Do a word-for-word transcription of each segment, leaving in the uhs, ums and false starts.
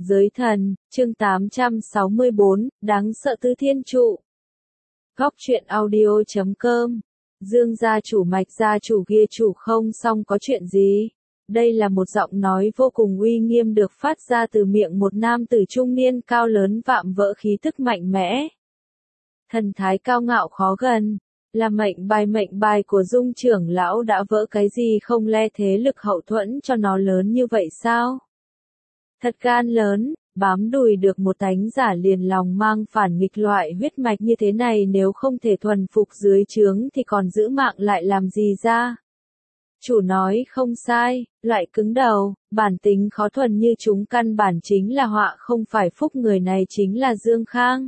Giới thần, chương tám trăm sáu mươi bốn, đáng sợ tứ thiên trụ. Góc truyện audio chấm com. Dương gia chủ Mạch gia chủ kia chủ không xong có chuyện gì? Đây là một giọng nói vô cùng uy nghiêm được phát ra từ miệng một nam tử trung niên cao lớn vạm vỡ khí tức mạnh mẽ. Thần thái cao ngạo khó gần, là mệnh bài mệnh bài của Dung trưởng lão đã vỡ cái gì không le thế lực hậu thuẫn cho nó lớn như vậy sao? Thật gan lớn, bám đùi được một tánh giả liền lòng mang phản nghịch loại huyết mạch như thế này nếu không thể thuần phục dưới trướng thì còn giữ mạng lại làm gì ra? Chủ nói không sai, loại cứng đầu, bản tính khó thuần như chúng căn bản chính là họa không phải phúc, người này chính là Dương Khang.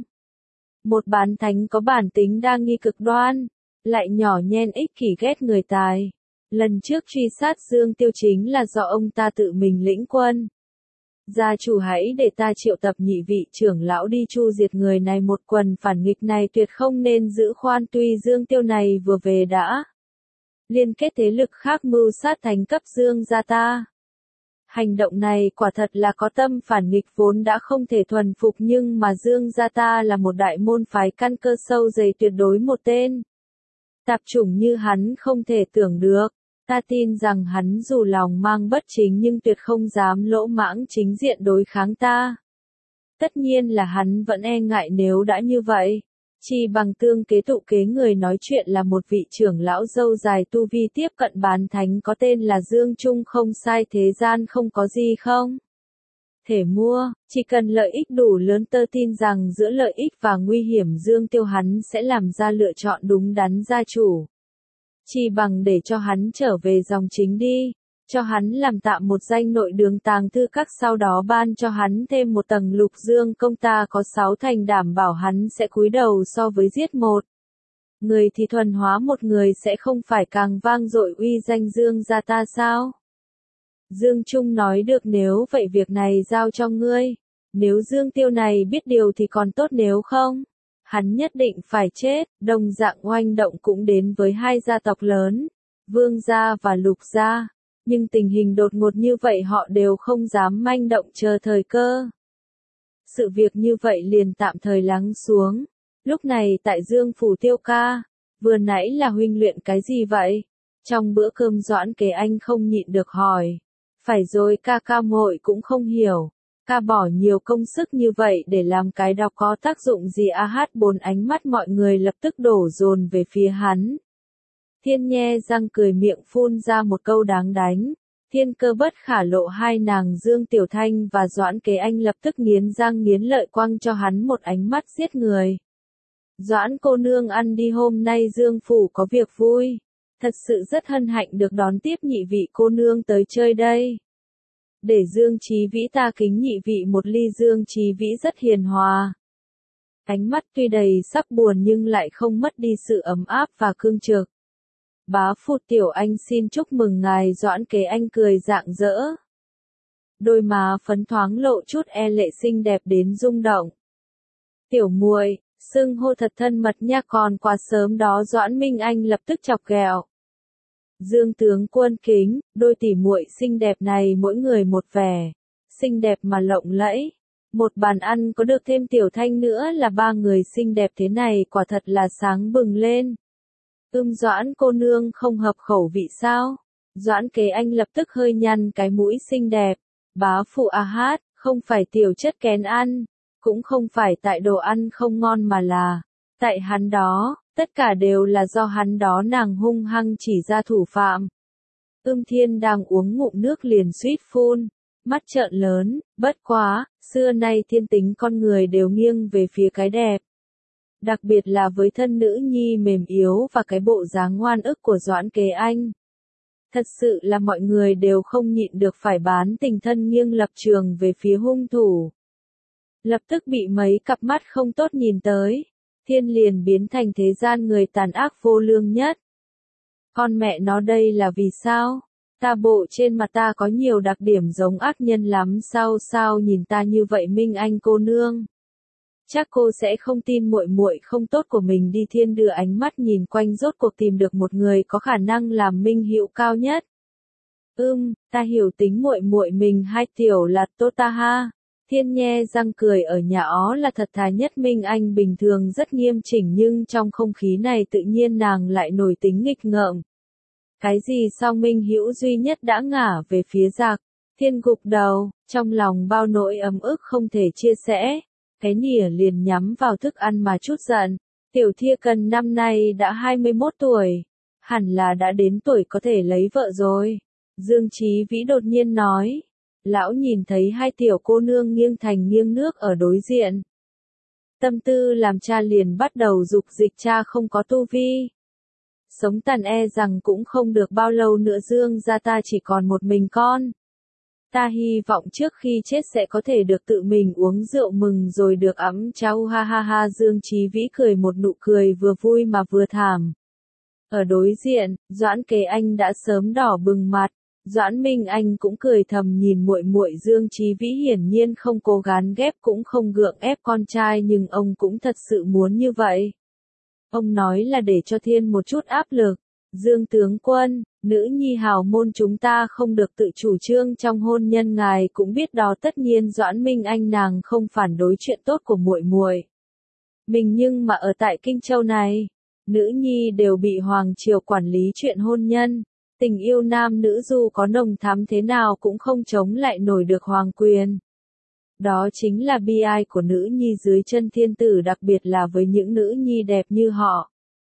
Một bán thánh có bản tính đa nghi cực đoan, lại nhỏ nhen ích kỷ ghét người tài. Lần trước truy sát Dương Tiêu chính là do ông ta tự mình lĩnh quân. Gia chủ hãy để ta triệu tập nhị vị trưởng lão đi chu diệt người này, một quần phản nghịch này tuyệt không nên giữ khoan, tuy Dương Tiêu này vừa về đã liên kết thế lực khác mưu sát thánh cấp Dương gia ta. Hành động này quả thật là có tâm phản nghịch, vốn đã không thể thuần phục, nhưng mà Dương gia ta là một đại môn phái căn cơ sâu dày, tuyệt đối một tên tạp chủng như hắn không thể tưởng được. Ta tin rằng hắn dù lòng mang bất chính nhưng tuyệt không dám lỗ mãng chính diện đối kháng ta. Tất nhiên là hắn vẫn e ngại, nếu đã như vậy, chỉ bằng tương kế tụ kế. Người nói chuyện là một vị trưởng lão râu dài tu vi tiếp cận bán thánh có tên là Dương Trung, không sai, thế gian không có gì không thể mua, chỉ cần lợi ích đủ lớn. Tơ tin rằng giữa lợi ích và nguy hiểm Dương Tiêu hắn sẽ làm ra lựa chọn đúng đắn. Gia chủ, chỉ bằng để cho hắn trở về dòng chính đi, cho hắn làm tạm một danh nội đường tàng thư các, sau đó ban cho hắn thêm một tầng lục dương công, ta có sáu thành đảm bảo hắn sẽ cúi đầu. So với giết một người thì thuần hóa một người sẽ không phải càng vang dội uy danh Dương gia ta sao? Dương Trung nói được, nếu vậy việc này giao cho ngươi. Nếu Dương Tiêu này biết điều thì còn tốt, nếu không, hắn nhất định phải chết. Đồng dạng oanh động cũng đến với hai gia tộc lớn, Vương gia và Lục gia. Nhưng tình hình đột ngột như vậy họ đều không dám manh động, chờ thời cơ. Sự việc như vậy liền tạm thời lắng xuống. Lúc này tại Dương phủ, Tiêu ca, vừa nãy là huynh luyện cái gì vậy? Trong bữa cơm Doãn Kế Anh không nhịn được hỏi. Phải rồi ca ca, muội cũng không hiểu. Ca bỏ nhiều công sức như vậy để làm cái đó có tác dụng gì? A hát bốn ánh mắt mọi người lập tức đổ dồn về phía hắn. Thiên nhe răng cười, miệng phun ra một câu đáng đánh. Thiên cơ bất khả lộ, hai nàng Dương Tiểu Thanh và Doãn Kế Anh lập tức nghiến răng nghiến lợi quăng cho hắn một ánh mắt giết người. Doãn cô nương ăn đi, hôm nay Dương phủ có việc vui. Thật sự rất hân hạnh được đón tiếp nhị vị cô nương tới chơi đây. Để Dương Chí Vĩ ta kính nhị vị một ly. Dương Chí Vĩ rất hiền hòa, ánh mắt tuy đầy sắc buồn nhưng lại không mất đi sự ấm áp và cương trực. Bá phụ Tiểu Anh xin chúc mừng ngài. Doãn Kế Anh cười rạng rỡ, đôi má phấn thoáng lộ chút e lệ xinh đẹp đến rung động. Tiểu muội, xưng hô thật thân mật nha, còn quá sớm đó. Doãn Minh Anh lập tức chọc ghẹo. Dương tướng quân kính, đôi tỷ muội xinh đẹp này mỗi người một vẻ, xinh đẹp mà lộng lẫy. Một bàn ăn có được thêm Tiểu Thanh nữa là ba người xinh đẹp thế này, quả thật là sáng bừng lên. Ưm, Doãn cô nương không hợp khẩu vị sao? Doãn Kế Anh lập tức hơi nhăn cái mũi. Xinh đẹp, bá phụ a hát, không phải tiểu chất kén ăn, cũng không phải tại đồ ăn không ngon mà là tại hắn đó. Tất cả đều là do hắn đó. Nàng hung hăng chỉ ra thủ phạm. Ưm Thiên đang uống ngụm nước liền suýt phun, mắt trợn lớn. Bất quá, xưa nay thiên tính con người đều nghiêng về phía cái đẹp. Đặc biệt là với thân nữ nhi mềm yếu và cái bộ dáng ngoan ức của Doãn Kế Anh. Thật sự là mọi người đều không nhịn được phải bán tình thân, nghiêng lập trường về phía hung thủ. Lập tức bị mấy cặp mắt không tốt nhìn tới. Thiên liền biến thành thế gian người tàn ác vô lương nhất. Con mẹ nó, đây là vì sao? Ta bộ trên mặt ta có nhiều đặc điểm giống ác nhân lắm sao? Sao nhìn ta như vậy Minh Anh cô nương? Chắc cô sẽ không tin muội muội không tốt của mình đi. Thiên đưa ánh mắt nhìn quanh, rốt cuộc tìm được một người có khả năng làm minh hữu cao nhất. Ưm, ta hiểu tính muội muội mình. Hai tiểu là tốt ta ha. Thiên nhe răng cười ở nhà ó là thật thà nhất Minh Anh bình thường rất nghiêm chỉnh nhưng trong không khí này tự nhiên nàng lại nổi tính nghịch ngợm. Cái gì sao Minh Hữu duy nhất đã ngả về phía giặc, Thiên gục đầu, trong lòng bao nỗi ấm ức không thể chia sẻ, cái nỉa liền nhắm vào thức ăn mà chút giận, Tiểu Thia Cần năm nay đã hai mươi mốt tuổi, hẳn là đã đến tuổi có thể lấy vợ rồi. Dương Chí Vĩ đột nhiên nói, lão nhìn thấy hai tiểu cô nương nghiêng thành nghiêng nước ở đối diện. Tâm tư làm cha liền bắt đầu dục dịch cha không có tu vi. Sống tàn e rằng cũng không được bao lâu nữa Dương gia ta chỉ còn một mình con. Ta hy vọng trước khi chết sẽ có thể được tự mình uống rượu mừng rồi được ấm cháu ha ha ha. Dương Chí Vĩ cười một nụ cười vừa vui mà vừa thảm. Ở đối diện, Doãn Kế Anh đã sớm đỏ bừng mặt, Doãn Minh Anh cũng cười thầm nhìn muội muội. Dương Chí Vĩ hiển nhiên không cố gắng ghép cũng không gượng ép con trai nhưng ông cũng thật sự muốn như vậy. Ông nói là để cho Thiên một chút áp lực. Dương tướng quân, nữ nhi hào môn chúng ta không được tự chủ trương trong hôn nhân, ngài cũng biết đó. Tất nhiên Doãn Minh Anh nàng không phản đối chuyện tốt của muội muội mình, nhưng mà ở tại Kinh Châu này, nữ nhi đều bị hoàng triều quản lý chuyện hôn nhân, tình yêu nam nữ dù có nồng thắm thế nào cũng không chống lại nổi được hoàng quyền. Đó chính là bi ai của nữ nhi dưới chân thiên tử, đặc biệt là với những nữ nhi đẹp như họ.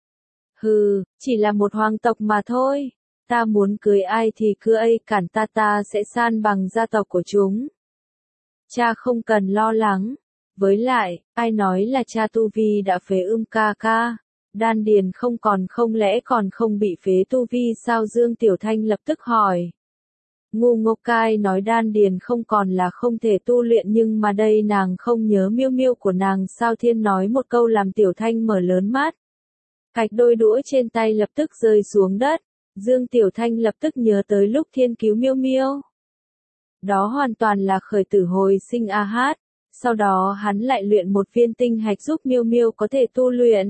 Hừ, chỉ là một hoàng tộc mà thôi. Ta muốn cưới ai thì cưới, cản ta ta sẽ san bằng gia tộc của chúng. Cha không cần lo lắng. Với lại, ai nói là cha tu vi đã phế ưm ca ca. Đan điền không còn, không lẽ còn không bị phế tu vi sao? Dương Tiểu Thanh lập tức hỏi. Ngu ngốc cai nói đan điền không còn là không thể tu luyện, nhưng mà đây nàng không nhớ miêu miêu của nàng sao? Thiên nói một câu làm Tiểu Thanh mở lớn mắt. Cạch đôi đũa trên tay lập tức rơi xuống đất. Dương Tiểu Thanh lập tức nhớ tới lúc Thiên cứu miêu miêu. Đó hoàn toàn là khởi tử hồi sinh a hát. Sau đó hắn lại luyện một viên tinh hạch giúp miêu miêu có thể tu luyện.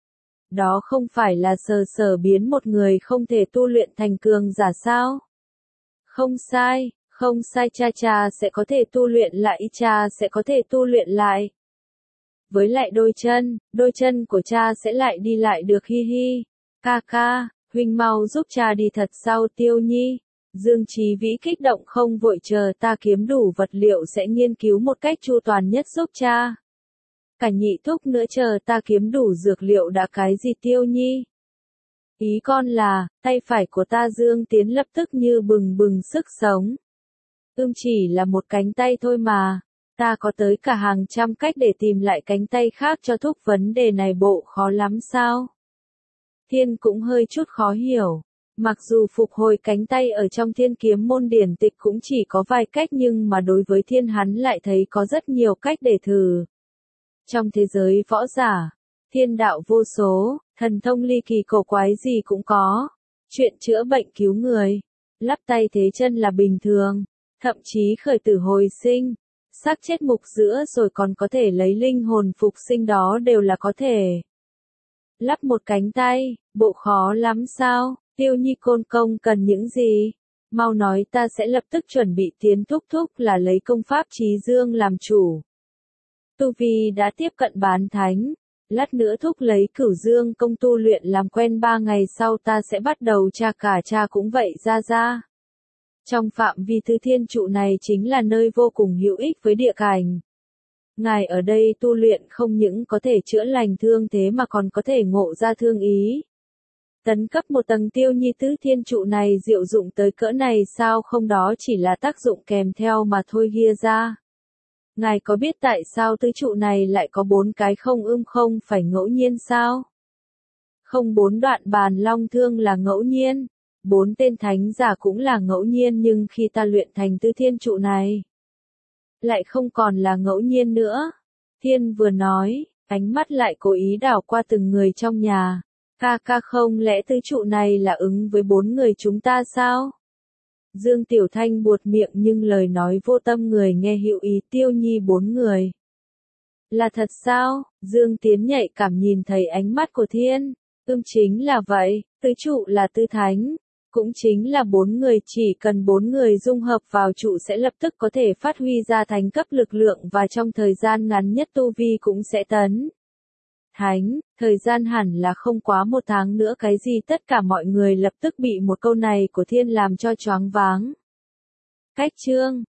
Đó không phải là sờ sờ biến một người không thể tu luyện thành cường giả sao? Không sai, không sai, cha cha sẽ có thể tu luyện lại, cha sẽ có thể tu luyện lại. Với lại đôi chân, đôi chân của cha sẽ lại đi lại được, hi hi. Ca ca, huynh mau giúp cha đi thật sao? Tiêu Nhi. Dương Chí Vĩ kích động không vội chờ ta kiếm đủ vật liệu sẽ nghiên cứu một cách chu toàn nhất giúp cha. Cả nhị thúc nữa chờ ta kiếm đủ dược liệu đã. Cái gì Tiêu Nhi? Ý con là, tay phải của ta. Dương Tiến lập tức như bừng bừng sức sống. Ưm chỉ là một cánh tay thôi mà. Ta có tới cả hàng trăm cách để tìm lại cánh tay khác cho thúc, vấn đề này bộ khó lắm sao? Thiên cũng hơi chút khó hiểu. Mặc dù phục hồi cánh tay ở trong Thiên kiếm môn điển tịch cũng chỉ có vài cách, nhưng mà đối với Thiên hắn lại thấy có rất nhiều cách để thử. Trong thế giới võ giả, thiên đạo vô số, thần thông ly kỳ cổ quái gì cũng có. Chuyện chữa bệnh cứu người, lắp tay thế chân là bình thường, thậm chí khởi tử hồi sinh, xác chết mục giữa rồi còn có thể lấy linh hồn phục sinh, đó đều là có thể. Lắp một cánh tay, bộ khó lắm sao? Tiêu Nhi côn công cần những gì? Mau nói ta sẽ lập tức chuẩn bị tiến. Thúc thúc là lấy công pháp Trí Dương làm chủ. Tu vi đã tiếp cận bán thánh. Lát nữa thúc lấy Cửu Dương công tu luyện làm quen, ba ngày sau ta sẽ bắt đầu tra cả cha cũng vậy ra ra. Trong phạm vi Tứ Thiên Trụ này chính là nơi vô cùng hữu ích với địa cảnh. Ngài ở đây tu luyện không những có thể chữa lành thương thế mà còn có thể ngộ ra thương ý. Tấn cấp một tầng. Tiêu Nhi, Tứ Thiên Trụ này diệu dụng tới cỡ này sao? Không, đó chỉ là tác dụng kèm theo mà thôi. Ghi ra. Ngài có biết tại sao tứ trụ này lại có bốn cái không? Ưm không phải ngẫu nhiên sao? Không, bốn đoạn bàn long thương là ngẫu nhiên. Bốn tên thánh giả cũng là ngẫu nhiên, nhưng khi ta luyện thành Tứ Thiên Trụ này, lại không còn là ngẫu nhiên nữa. Thiên vừa nói, ánh mắt lại cố ý đảo qua từng người trong nhà. Ca ca, không lẽ tứ trụ này là ứng với bốn người chúng ta sao? Dương Tiểu Thanh buột miệng nhưng lời nói vô tâm, người nghe hữu ý. Tiêu Nhi, bốn người. Là thật sao? Dương Tiến nhạy cảm nhìn thấy ánh mắt của Thiên. Ưm chính là vậy, tứ trụ là tứ thánh. Cũng chính là bốn người, chỉ cần bốn người dung hợp vào trụ sẽ lập tức có thể phát huy ra thánh cấp lực lượng và trong thời gian ngắn nhất tu vi cũng sẽ tấn. Thánh, thời gian hẳn là không quá một tháng nữa cái gì tất cả mọi người lập tức bị một câu này của thiên làm cho choáng váng. Cách chương